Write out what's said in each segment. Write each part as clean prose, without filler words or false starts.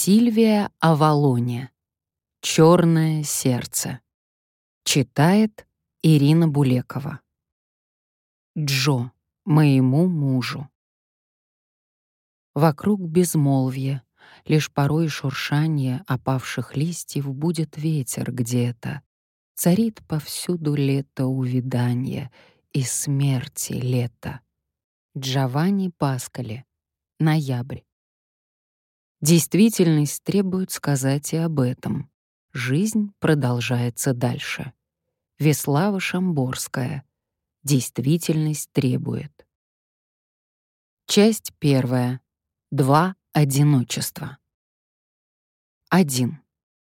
Сильвия Авалоне. «Чёрное сердце». Читает Ирина Булекова. Джо, моему мужу. Вокруг безмолвие, лишь порой шуршание опавших листьев будет ветер где-то. Царит повсюду лето увяданья и смерти лето. Джованни Паскали. Ноябрь. Действительность требует сказать и об этом. Жизнь продолжается дальше. Веслава Шамборская. Действительность требует. Часть 1. 2 одиночества. 1.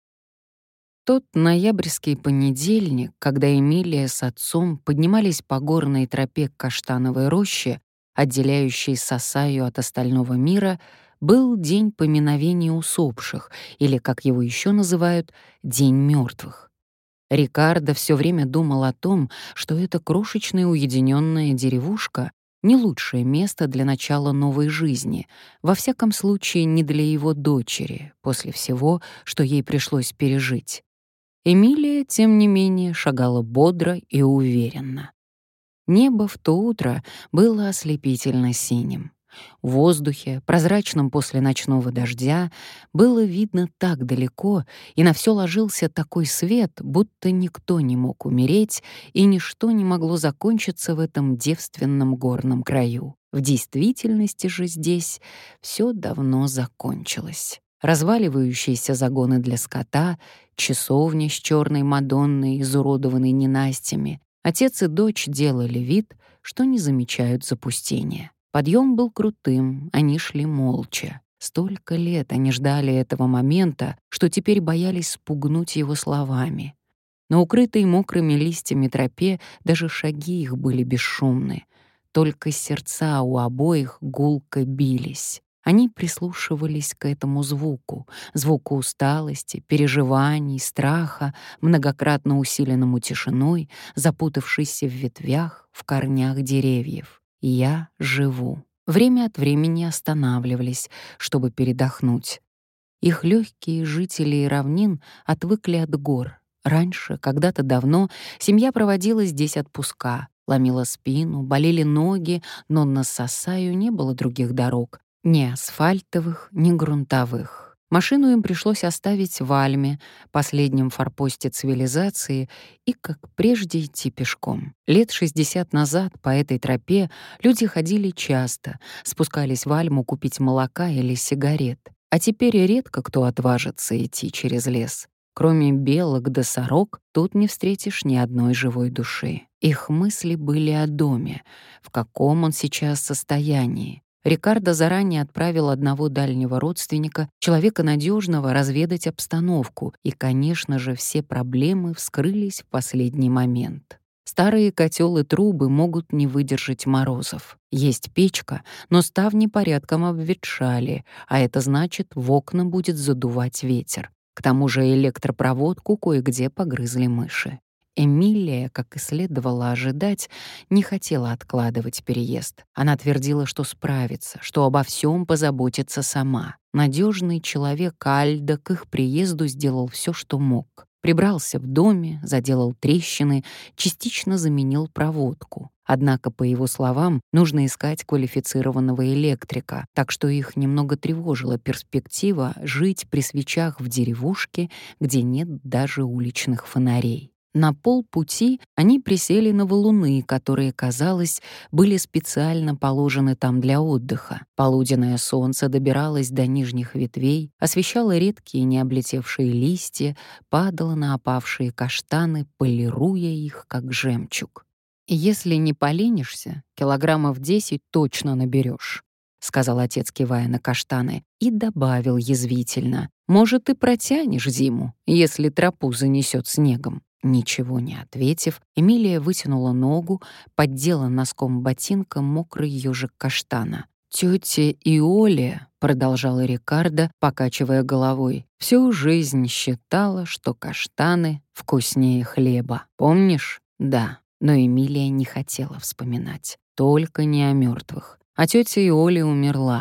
Тот ноябрьский понедельник, когда Эмилия с отцом поднимались по горной тропе к Каштановой роще, отделяющей Сасаю от остального мира, был день поминовения усопших, или, как его еще называют, День мертвых. Рикардо все время думал о том, что эта крошечная уединенная деревушка — не лучшее место для начала новой жизни, во всяком случае не для его дочери, после всего, что ей пришлось пережить. Эмилия, тем не менее, шагала бодро и уверенно. Небо в то утро было ослепительно синим. В воздухе, прозрачном после ночного дождя, было видно так далеко, и на все ложился такой свет, будто никто не мог умереть, и ничто не могло закончиться в этом девственном горном краю. В действительности же здесь все давно закончилось. Разваливающиеся загоны для скота, часовня с черной Мадонной, изуродованной ненастьями. Отец и дочь делали вид, что не замечают запустения. Подъем был крутым, они шли молча. Столько лет они ждали этого момента, что теперь боялись спугнуть его словами. На укрытой мокрыми листьями тропе даже шаги их были бесшумны. Только сердца у обоих гулко бились. Они прислушивались к этому звуку усталости, переживаний, страха, многократно усиленному тишиной, запутавшейся в ветвях, в корнях деревьев. «Я живу». Время от времени останавливались, чтобы передохнуть. Их легкие жители равнин отвыкли от гор. Раньше, когда-то давно, семья проводила здесь отпуска, ломила спину, болели ноги, но на Сасаю не было других дорог, ни асфальтовых, ни грунтовых. Машину им пришлось оставить в Альме, последнем форпосте цивилизации, и, как прежде, идти пешком. Лет 60 назад по этой тропе люди ходили часто, спускались в Альму купить молока или сигарет. А теперь редко кто отважится идти через лес. Кроме белок да сорок, тут не встретишь ни одной живой души. Их мысли были о доме, в каком он сейчас состоянии. Рикардо заранее отправил одного дальнего родственника, человека надежного, разведать обстановку, и, конечно же, все проблемы вскрылись в последний момент. Старые котел и трубы могут не выдержать морозов. Есть печка, но ставни порядком обветшали, а это значит, в окна будет задувать ветер. К тому же электропроводку кое-где погрызли мыши. Эмилия, как и следовало ожидать, не хотела откладывать переезд. Она твердила, что справится, что обо всем позаботится сама. Надежный человек Альдо к их приезду сделал все, что мог. Прибрался в доме, заделал трещины, частично заменил проводку. Однако, по его словам, нужно искать квалифицированного электрика, так что их немного тревожила перспектива жить при свечах в деревушке, где нет даже уличных фонарей. На полпути они присели на валуны, которые, казалось, были специально положены там для отдыха. Полуденное солнце добиралось до нижних ветвей, освещало редкие необлетевшие листья, падало на опавшие каштаны, полируя их, как жемчуг. «Если не поленишься, килограммов 10 точно наберешь», — сказал отец, кивая на каштаны, и добавил язвительно: «Может, и протянешь зиму, если тропу занесет снегом». Ничего не ответив, Эмилия вытянула ногу, поддела носком ботинка мокрый ёжик каштана. «Тётя Иолия», — продолжала Рикардо, покачивая головой, «всю жизнь считала, что каштаны вкуснее хлеба. Помнишь?» «Да». Но Эмилия не хотела вспоминать. Только не о мертвых. А тётя Иолия умерла.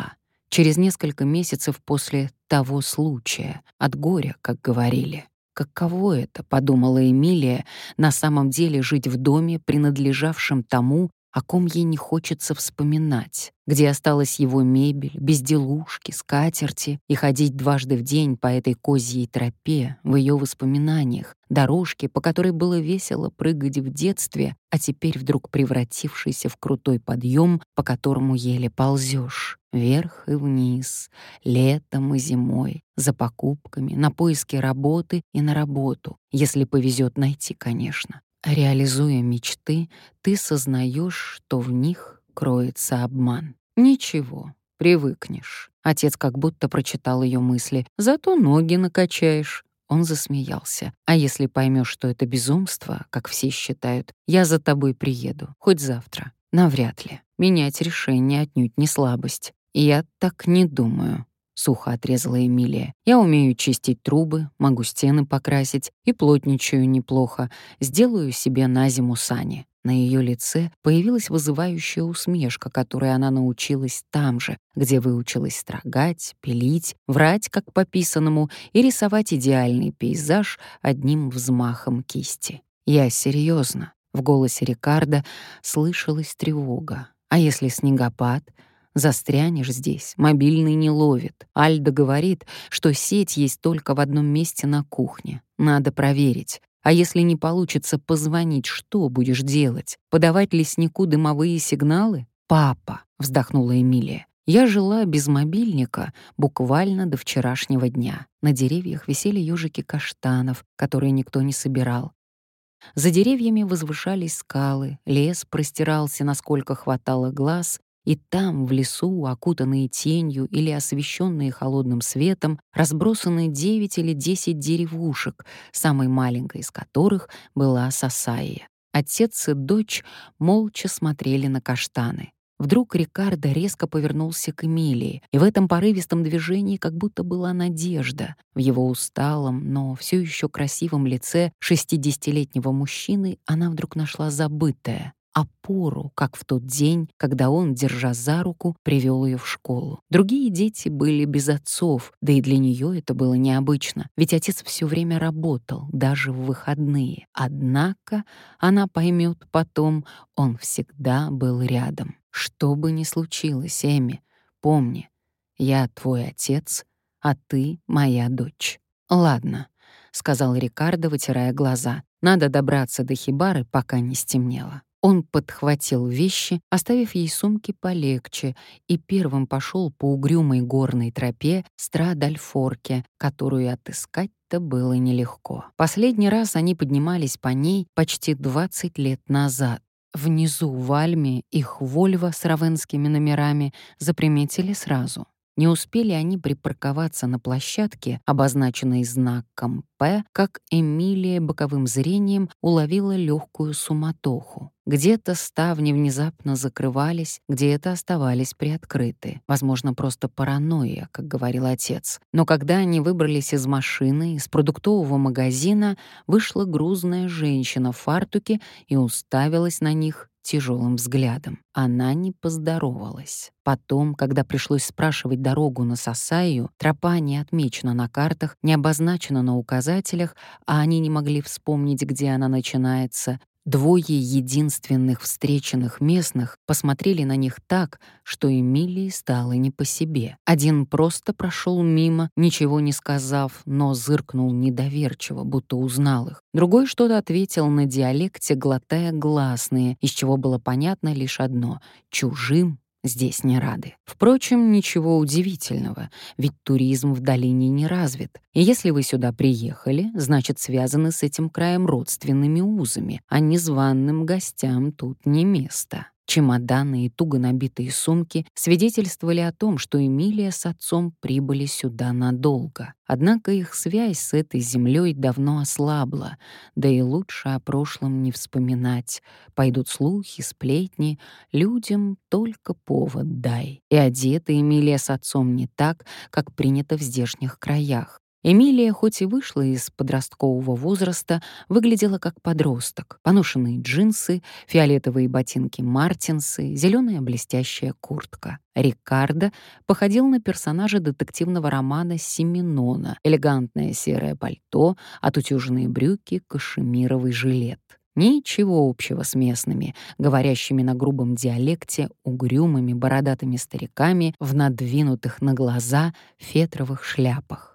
через несколько месяцев после того случая, от горя, как говорили. «Каково это, — подумала Эмилия, — на самом деле жить в доме, принадлежавшем тому, о ком ей не хочется вспоминать, где осталась его мебель, безделушки, скатерти, и ходить дважды в день по этой козьей тропе в ее воспоминаниях, дорожке, по которой было весело прыгать в детстве, а теперь вдруг превратившейся в крутой подъем, по которому еле ползешь, вверх и вниз, летом и зимой, за покупками, на поиски работы и на работу, если повезет найти, конечно. Реализуя мечты, ты сознаешь, что в них кроется обман. Ничего, привыкнешь. Отец как будто прочитал ее мысли. Зато ноги накачаешь. Он засмеялся. А если поймешь, что это безумство, как все считают, я за тобой приеду, хоть завтра. Навряд ли. Менять решение отнюдь не слабость. Я так не думаю. Сухо отрезала Эмилия. «Я умею чистить трубы, могу стены покрасить и плотничаю неплохо. Сделаю себе на зиму сани». На ее лице появилась вызывающая усмешка, которой она научилась там же, где выучилась строгать, пилить, врать как по писанному и рисовать идеальный пейзаж одним взмахом кисти. «Я серьезно. В голосе Рикардо слышалась тревога. «А если снегопад?» Застрянешь здесь, мобильный не ловит. Альда говорит, что сеть есть только в одном месте на кухне. Надо проверить. А если не получится позвонить, что будешь делать? Подавать леснику дымовые сигналы? «Папа», — вздохнула Эмилия, — «я жила без мобильника буквально до вчерашнего дня. На деревьях висели ёжики каштанов, которые никто не собирал. За деревьями возвышались скалы, лес простирался, насколько хватало глаз, и там, в лесу, окутанные тенью или освещенные холодным светом, разбросаны 9 или 10 деревушек, самой маленькой из которых была Сасайя. Отец и дочь молча смотрели на каштаны. Вдруг Рикардо резко повернулся к Эмилии, и в этом порывистом движении как будто была надежда. В его усталом, но все еще красивом лице 60-летнего мужчины она вдруг нашла забытое — опору, как в тот день, когда он, держа за руку, привел ее в школу. Другие дети были без отцов, да и для нее это было необычно, ведь отец все время работал, даже в выходные. Однако, она поймет потом, он всегда был рядом. Что бы ни случилось, Эми, помни, я твой отец, а ты моя дочь. «Ладно», — сказал Рикардо, вытирая глаза, — «надо добраться до хибары, пока не стемнело». Он подхватил вещи, оставив ей сумки полегче, и первым пошел по угрюмой горной тропе Страдальфорке, которую отыскать-то было нелегко. Последний раз они поднимались по ней почти 20 лет назад. Внизу в Альме их Вольво с равенскими номерами заприметили сразу. Не успели они припарковаться на площадке, обозначенной знаком «П», как Эмилия боковым зрением уловила легкую суматоху. Где-то ставни внезапно закрывались, где-то оставались приоткрыты. Возможно, просто паранойя, как говорил отец. Но когда они выбрались из машины, из продуктового магазина, вышла грузная женщина в фартуке и уставилась на них тяжелым взглядом. Она не поздоровалась. Потом, когда пришлось спрашивать дорогу на Сасайю, тропа не отмечена на картах, не обозначена на указателях, а они не могли вспомнить, где она начинается. Двое единственных встреченных местных посмотрели на них так, что Эмилии стало не по себе. Один просто прошел мимо, ничего не сказав, но зыркнул недоверчиво, будто узнал их. Другой что-то ответил на диалекте, глотая гласные, из чего было понятно лишь одно — чужим здесь не рады. Впрочем, ничего удивительного, ведь туризм в долине не развит. И если вы сюда приехали, значит, связаны с этим краем родственными узами, а незваным гостям тут не место. Чемоданы и туго набитые сумки свидетельствовали о том, что Эмилия с отцом прибыли сюда надолго. Однако их связь с этой землей давно ослабла, да и лучше о прошлом не вспоминать. Пойдут слухи, сплетни, людям только повод дай. И одета Эмилия с отцом не так, как принято в здешних краях. Эмилия, хоть и вышла из подросткового возраста, выглядела как подросток. Поношенные джинсы, фиолетовые ботинки «Мартинсы», зеленая блестящая куртка. Рикардо походил на персонажа детективного романа Симонона: элегантное серое пальто, отутюженные брюки, кашемировый жилет. Ничего общего с местными, говорящими на грубом диалекте, угрюмыми бородатыми стариками в надвинутых на глаза фетровых шляпах.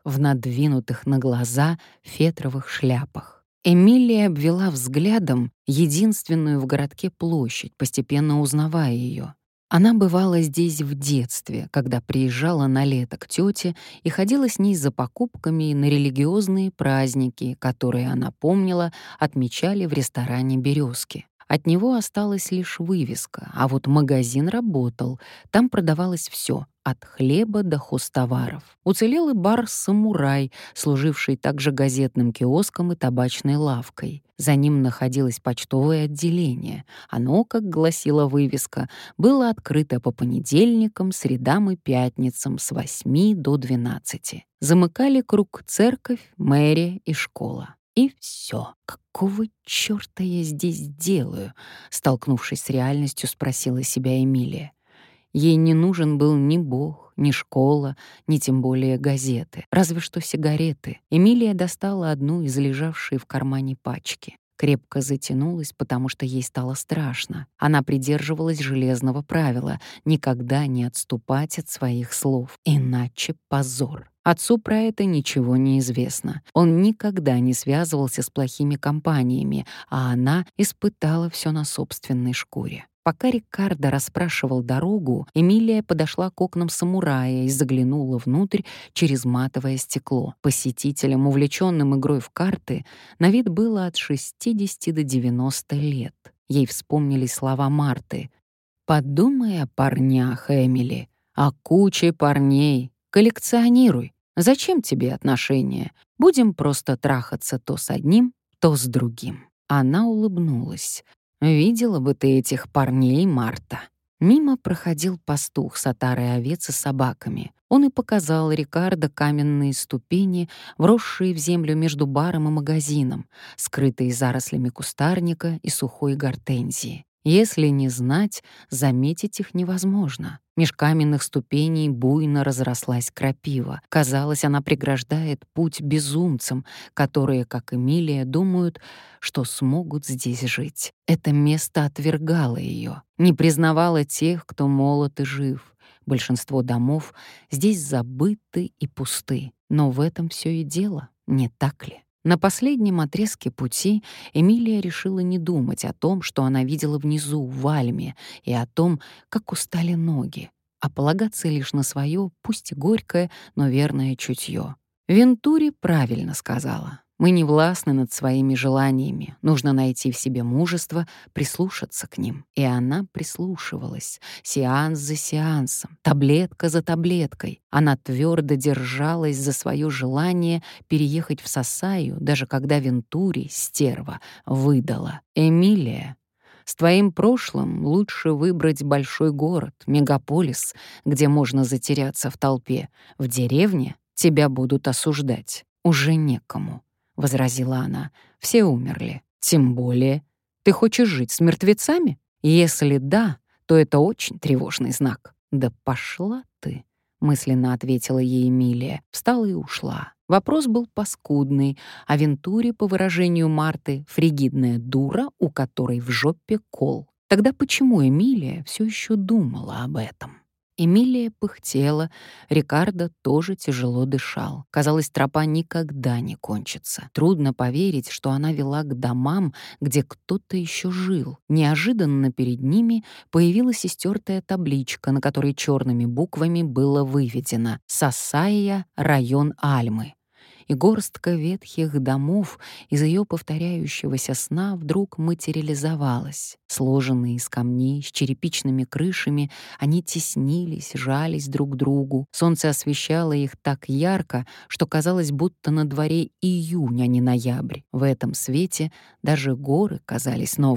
Эмилия обвела взглядом единственную в городке площадь, постепенно узнавая ее. Она бывала здесь в детстве, когда приезжала на лето к тете и ходила с ней за покупками на религиозные праздники, которые, она помнила, отмечали в ресторане «Березки». От него осталась лишь вывеска, а вот магазин работал. Там продавалось все, от хлеба до хозтоваров. Уцелел и бар «Самурай», служивший также газетным киоском и табачной лавкой. За ним находилось почтовое отделение. Оно, как гласила вывеска, было открыто по понедельникам, средам и пятницам с 8 до 12. Замыкали круг церковь, мэрия и школа. И все. Какого чёрта я здесь делаю? Столкнувшись с реальностью, спросила себя Эмилия. Ей не нужен был ни Бог, ни школа, ни тем более газеты, разве что сигареты. Эмилия достала одну из лежавшей в кармане пачки. Крепко затянулась, потому что ей стало страшно. Она придерживалась железного правила — никогда не отступать от своих слов, иначе позор. Отцу про это ничего не известно. Он никогда не связывался с плохими компаниями, а она испытала все на собственной шкуре. Пока Рикардо расспрашивал дорогу, Эмилия подошла к окнам «Самурая» и заглянула внутрь через матовое стекло. Посетителям, увлеченным игрой в карты, на вид было от 60 до 90 лет. Ей вспомнились слова Марты. «Подумай о парнях, Эмили, о куче парней. Коллекционируй. Зачем тебе отношения? Будем просто трахаться то с одним, то с другим». Она улыбнулась. «Видела бы ты этих парней, Марта». Мимо проходил пастух с отарой овец и собаками. Он и показал Рикардо каменные ступени, вросшие в землю между баром и магазином, скрытые зарослями кустарника и сухой гортензии. Если не знать, заметить их невозможно. Меж каменных ступеней буйно разрослась крапива. Казалось, она преграждает путь безумцам, которые, как Эмилия, думают, что смогут здесь жить. Это место отвергало ее, не признавало тех, кто молод и жив. Большинство домов здесь забыты и пусты. Но в этом все и дело, не так ли? На последнем отрезке пути Эмилия решила не думать о том, что она видела внизу, в Альме, и о том, как устали ноги, а полагаться лишь на свое, пусть и горькое, но верное чутье. Вентури правильно сказала. Мы не властны над своими желаниями. Нужно найти в себе мужество, прислушаться к ним. И она прислушивалась, сеанс за сеансом, таблетка за таблеткой. Она твердо держалась за свое желание переехать в Сасаю, даже когда Вентури, стерва, выдала. «Эмилия, с твоим прошлым лучше выбрать большой город, мегаполис, где можно затеряться в толпе. В деревне тебя будут осуждать. Уже некому», — возразила она. «Все умерли. Тем более. Ты хочешь жить с мертвецами? Если да, то это очень тревожный знак». «Да пошла ты», — мысленно ответила ей Эмилия, встала и ушла. Вопрос был паскудный, а Вентури, по выражению Марты, фригидная дура, у которой в жопе кол. Тогда почему Эмилия все еще думала об этом? Эмилия пыхтела, Рикардо тоже тяжело дышал. Казалось, тропа никогда не кончится. Трудно поверить, что она вела к домам, где кто-то еще жил. Неожиданно перед ними появилась истертая табличка, на которой черными буквами было выведено «Сасайя, район Альмы». И горстка ветхих домов из ее повторяющегося сна вдруг материализовалась. Сложенные из камней, с черепичными крышами, они теснились, жались друг к другу. Солнце освещало их так ярко, что казалось, будто на дворе июнь, а не ноябрь. В этом свете даже горы казались новыми.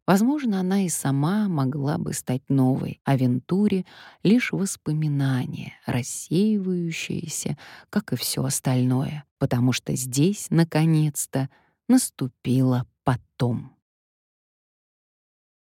Возможно, она и сама могла бы стать новой, а Вентуре — лишь воспоминание, рассеивающееся, как и все остальное, потому что здесь, наконец-то, наступило потом.